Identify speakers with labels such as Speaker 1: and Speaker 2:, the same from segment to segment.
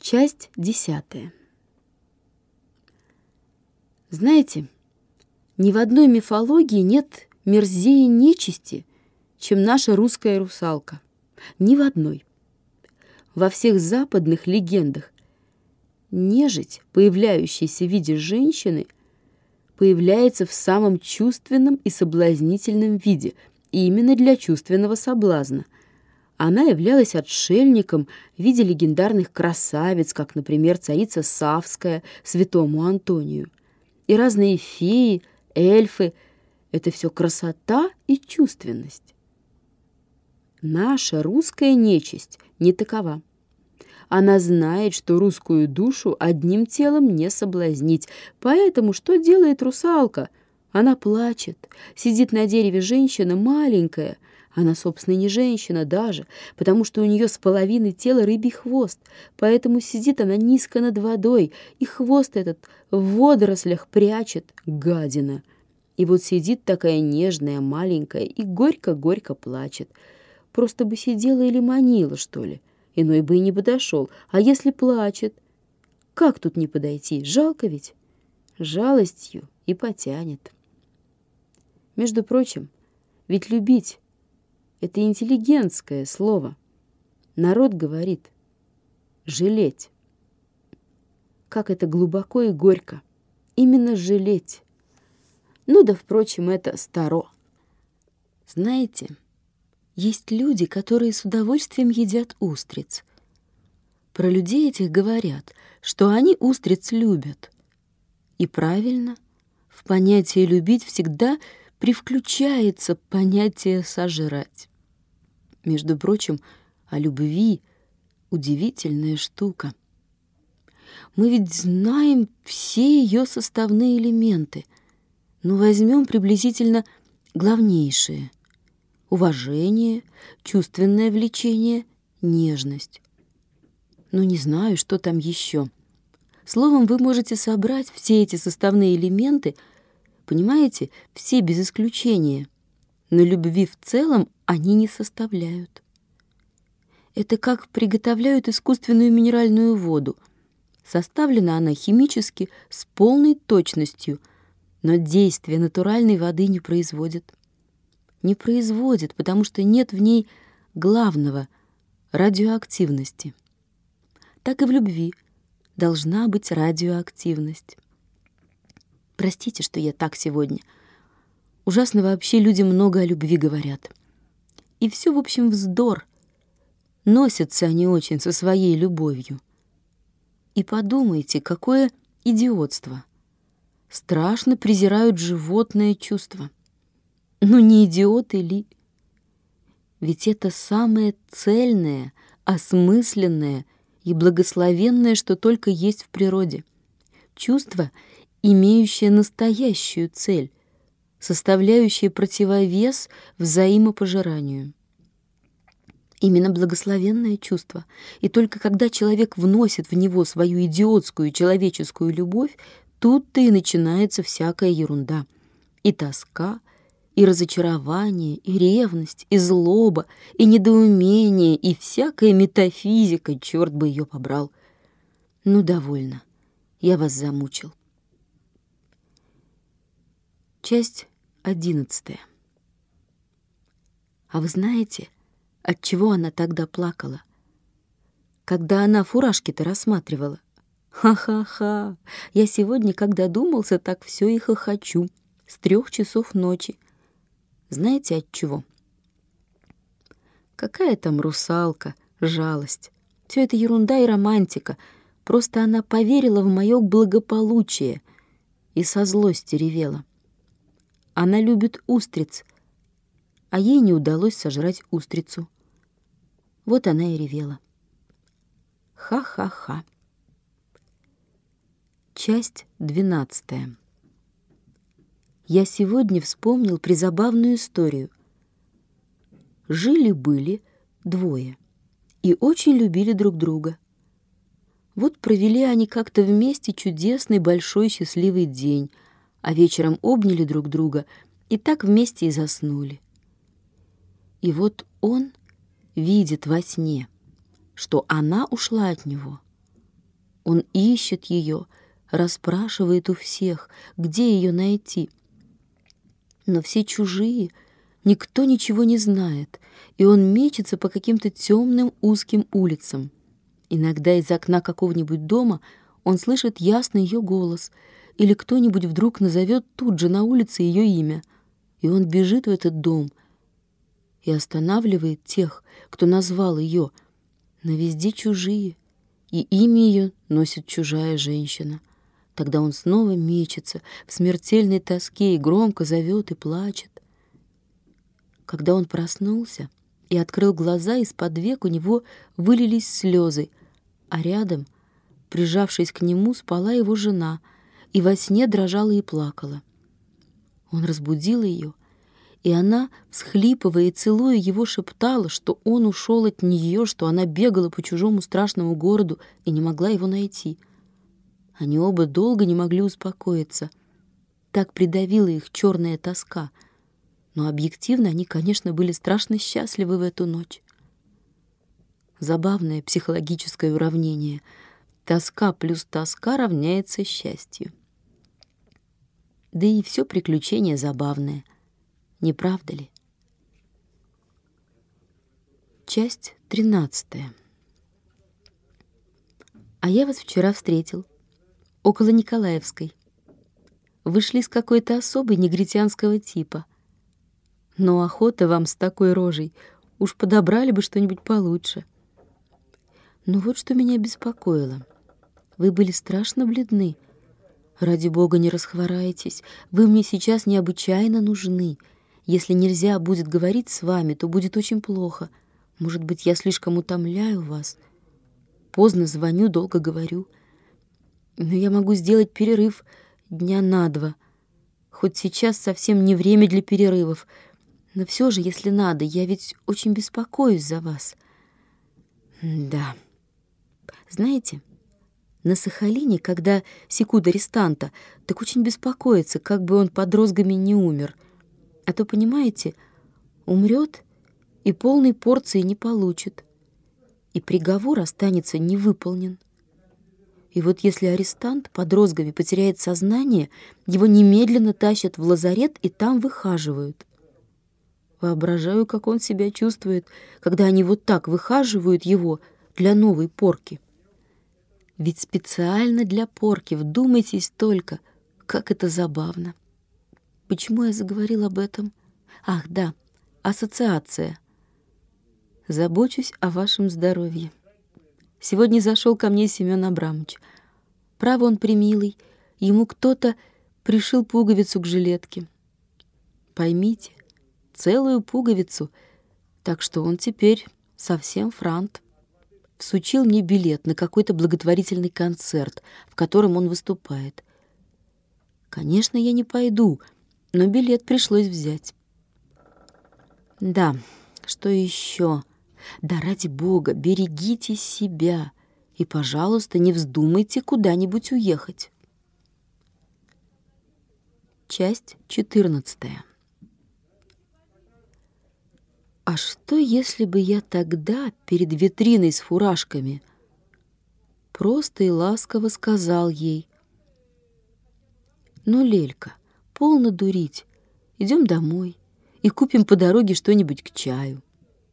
Speaker 1: Часть 10. Знаете, ни в одной мифологии нет мерзее нечисти, чем наша русская русалка. Ни в одной. Во всех западных легендах нежить, появляющаяся в виде женщины, появляется в самом чувственном и соблазнительном виде, именно для чувственного соблазна. Она являлась отшельником в виде легендарных красавиц, как, например, царица Савская святому Антонию. И разные феи, эльфы — это все красота и чувственность. Наша русская нечисть не такова. Она знает, что русскую душу одним телом не соблазнить. Поэтому что делает русалка? Она плачет. Сидит на дереве женщина маленькая. Она, собственно, не женщина даже, потому что у нее с половины тела рыбий хвост. Поэтому сидит она низко над водой, и хвост этот в водорослях прячет, гадина. И вот сидит такая нежная, маленькая, и горько-горько плачет. Просто бы сидела или манила, что ли. Иной бы и не подошел. А если плачет? Как тут не подойти? Жалко ведь. Жалостью и потянет. Между прочим, ведь любить — это интеллигентское слово. Народ говорит «жалеть». Как это глубоко и горько. Именно жалеть. Ну да, впрочем, это старо. Знаете, есть люди, которые с удовольствием едят устриц. Про людей этих говорят, что они устриц любят. И правильно, в понятие «любить» всегда привключается понятие «сожрать». Между прочим, о любви удивительная штука. Мы ведь знаем все ее составные элементы, но возьмем приблизительно главнейшие: уважение, чувственное влечение, нежность. Но не знаю, что там еще. Словом, вы можете собрать все эти составные элементы, понимаете, все без исключения, но любви в целом они не составляют. Это как приготовляют искусственную минеральную воду. Составлена она химически с полной точностью, но действия натуральной воды не производит. Не производит, потому что нет в ней главного — радиоактивности. Так и в любви должна быть радиоактивность. Простите, что я так сегодня. Ужасно вообще люди много о любви говорят. И все, в общем, вздор. Носятся они очень со своей любовью. И подумайте, какое идиотство. Страшно презирают животное чувство. Ну не идиоты ли? Ведь это самое цельное, осмысленное и благословенное, что только есть в природе. Чувство, имеющее настоящую цель, составляющее противовес взаимопожиранию. Именно благословенное чувство. И только когда человек вносит в него свою идиотскую человеческую любовь, тут-то и начинается всякая ерунда. И тоска, и разочарование, и ревность, и злоба, и недоумение, и всякая метафизика, черт бы ее побрал. Ну, довольно. Я вас замучил. Часть 11. А вы знаете, отчего она тогда плакала? Когда она фуражки-то рассматривала. Ха-ха-ха! Я сегодня, когда думался, так все и хохочу. С 3 часов ночи. Знаете, отчего? Какая там русалка, жалость. Все это ерунда и романтика. Просто она поверила в мое благополучие и со злости ревела. Она любит устриц, а ей не удалось сожрать устрицу. Вот она и ревела. Ха-ха-ха. Часть 12. Я сегодня вспомнил призабавную историю. Жили-были двое и очень любили друг друга. Вот провели они как-то вместе чудесный большой счастливый день, а вечером обняли друг друга и так вместе и заснули. И вот он видит во сне, что она ушла от него, Он ищет ее, расспрашивает у всех, где ее найти. Но все чужие, никто ничего не знает, и он мечется по каким-то темным узким улицам. Иногда из окна какого-нибудь дома он слышит ясно ее голос, или кто-нибудь вдруг назовет тут же на улице ее имя, и он бежит в этот дом и останавливает тех, кто назвал ее, но везде чужие, и имя ее носит чужая женщина. Тогда он снова мечется в смертельной тоске и громко зовет и плачет. Когда он проснулся и открыл глаза, из-под век у него вылились слезы, а рядом, прижавшись к нему, спала его жена, и во сне дрожала и плакала. Он разбудил ее, и она, всхлипывая и целуя его, шептала, что он ушел от нее, что она бегала по чужому страшному городу и не могла его найти. Они оба долго не могли успокоиться. Так придавила их черная тоска. Но объективно они, конечно, были страшно счастливы в эту ночь. Забавное психологическое уравнение. Тоска плюс тоска равняется счастью. Да и все приключение забавное. Не правда ли? Часть 13. А я вас вчера встретил около Николаевской. Вышли с какой-то особой негритянского типа. Но охота вам с такой рожей. Уж подобрали бы что-нибудь получше. Но вот что меня беспокоило. Вы были страшно бледны. Ради бога, не расхворайтесь. Вы мне сейчас необычайно нужны. Если нельзя будет говорить с вами, то будет очень плохо. Может быть, я слишком утомляю вас. Поздно звоню, долго говорю. Но я могу сделать перерыв дня на 2. Хоть сейчас совсем не время для перерывов. Но все же, если надо, я ведь очень беспокоюсь за вас. Да. Знаете, на Сахалине, когда секут арестанта, так очень беспокоится, как бы он под розгами не умер. А то, понимаете, умрет и полной порции не получит. И приговор останется невыполнен. И вот если арестант под розгами потеряет сознание, его немедленно тащат в лазарет и там выхаживают. Воображаю, как он себя чувствует, когда они вот так выхаживают его для новой порки. Ведь специально для порки, вдумайтесь только, как это забавно. Почему я заговорил об этом? Ах, да, ассоциация. Забочусь о вашем здоровье. Сегодня зашел ко мне Семен Абрамович. Право, он премилый. Ему кто-то пришил пуговицу к жилетке. Поймите, целую пуговицу. Так что он теперь совсем франт. Всучил мне билет на какой-то благотворительный концерт, в котором он выступает. Конечно, я не пойду, но билет пришлось взять. Да, что еще? Да ради бога, берегите себя и, пожалуйста, не вздумайте куда-нибудь уехать. Часть 14. А что, если бы я тогда перед витриной с фуражками просто и ласково сказал ей: «Ну, Лелька, полно дурить, идем домой и купим по дороге что-нибудь к чаю».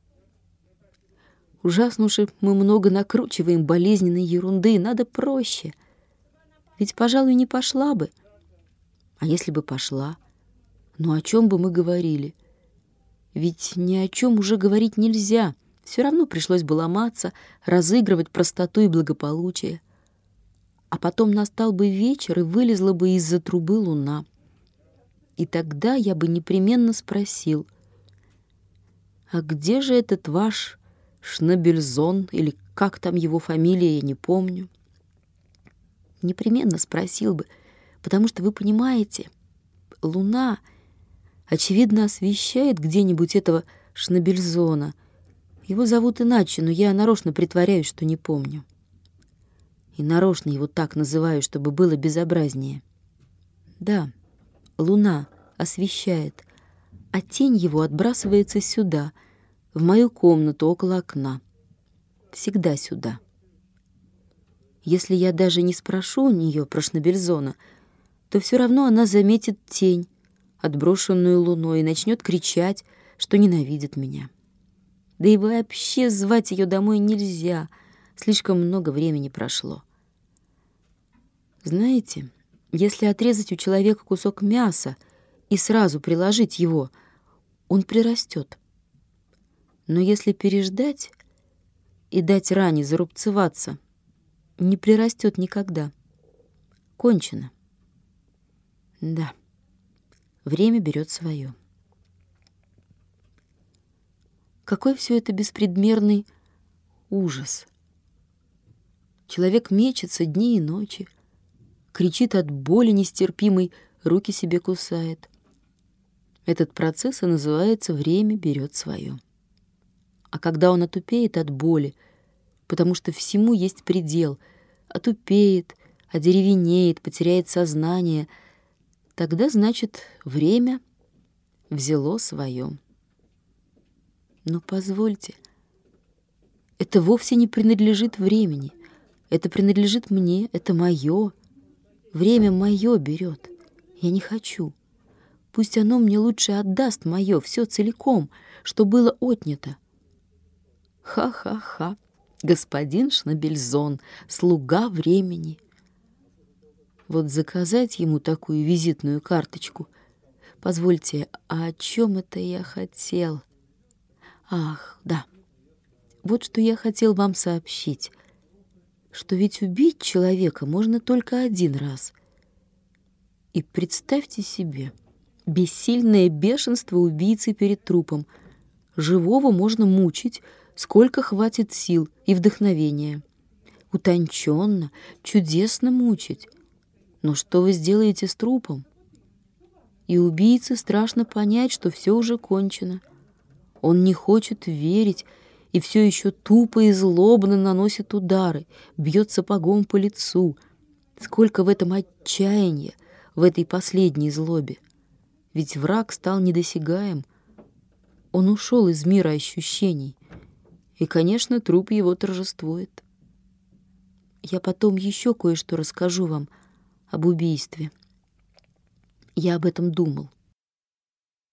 Speaker 1: Ужасно уж мы много накручиваем болезненной ерунды, надо проще. Ведь, пожалуй, не пошла бы. А если бы пошла, ну о чем бы мы говорили? Ведь ни о чем уже говорить нельзя. Все равно пришлось бы ломаться, разыгрывать простоту и благополучие. А потом настал бы вечер, и вылезла бы из-за трубы луна. И тогда я бы непременно спросил: «А где же этот ваш Шнабельзон, или как там его фамилия, я не помню?» Непременно спросил бы, потому что, вы понимаете, луна, очевидно, освещает где-нибудь этого Шнабельзона. Его зовут иначе, но я нарочно притворяюсь, что не помню. И нарочно его так называю, чтобы было безобразнее. Да, луна освещает, а тень его отбрасывается сюда, в мою комнату около окна. Всегда сюда. Если я даже не спрошу у нее про Шнобельзона, то все равно она заметит тень, отброшенную луной, и начнет кричать, что ненавидит меня. Да и вообще звать ее домой нельзя, слишком много времени прошло. Знаете, если отрезать у человека кусок мяса и сразу приложить его, он прирастет. Но если переждать и дать ране зарубцеваться, не прирастет никогда. Кончено. Да, время берет свое. Какой все это беспредмерный ужас. Человек мечется дни и ночи, кричит от боли нестерпимой, руки себе кусает. Этот процесс и называется «время берет свое». А когда он отупеет от боли, потому что всему есть предел, отупеет, одеревенеет, потеряет сознание, тогда, значит, время взяло свое. Но позвольте, это вовсе не принадлежит времени, это принадлежит мне, это мое. Время мое берет, я не хочу. Пусть оно мне лучше отдаст мое, все целиком, что было отнято. Ха-ха-ха, господин Шнобельзон, слуга времени. Вот заказать ему такую визитную карточку. Позвольте, а о чем это я хотел? Ах, да, вот что я хотел вам сообщить, что ведь убить человека можно только один раз. И представьте себе бессильное бешенство убийцы перед трупом. Живого можно мучить, сколько хватит сил и вдохновения. Утонченно, чудесно мучить. Но что вы сделаете с трупом? И убийце страшно понять, что все уже кончено. Он не хочет верить и все еще тупо и злобно наносит удары, бьет сапогом по лицу. Сколько в этом отчаяния, в этой последней злобе. Ведь враг стал недосягаем. Он ушел из мира ощущений. И, конечно, труп его торжествует. Я потом еще кое-что расскажу вам об убийстве. Я об этом думал.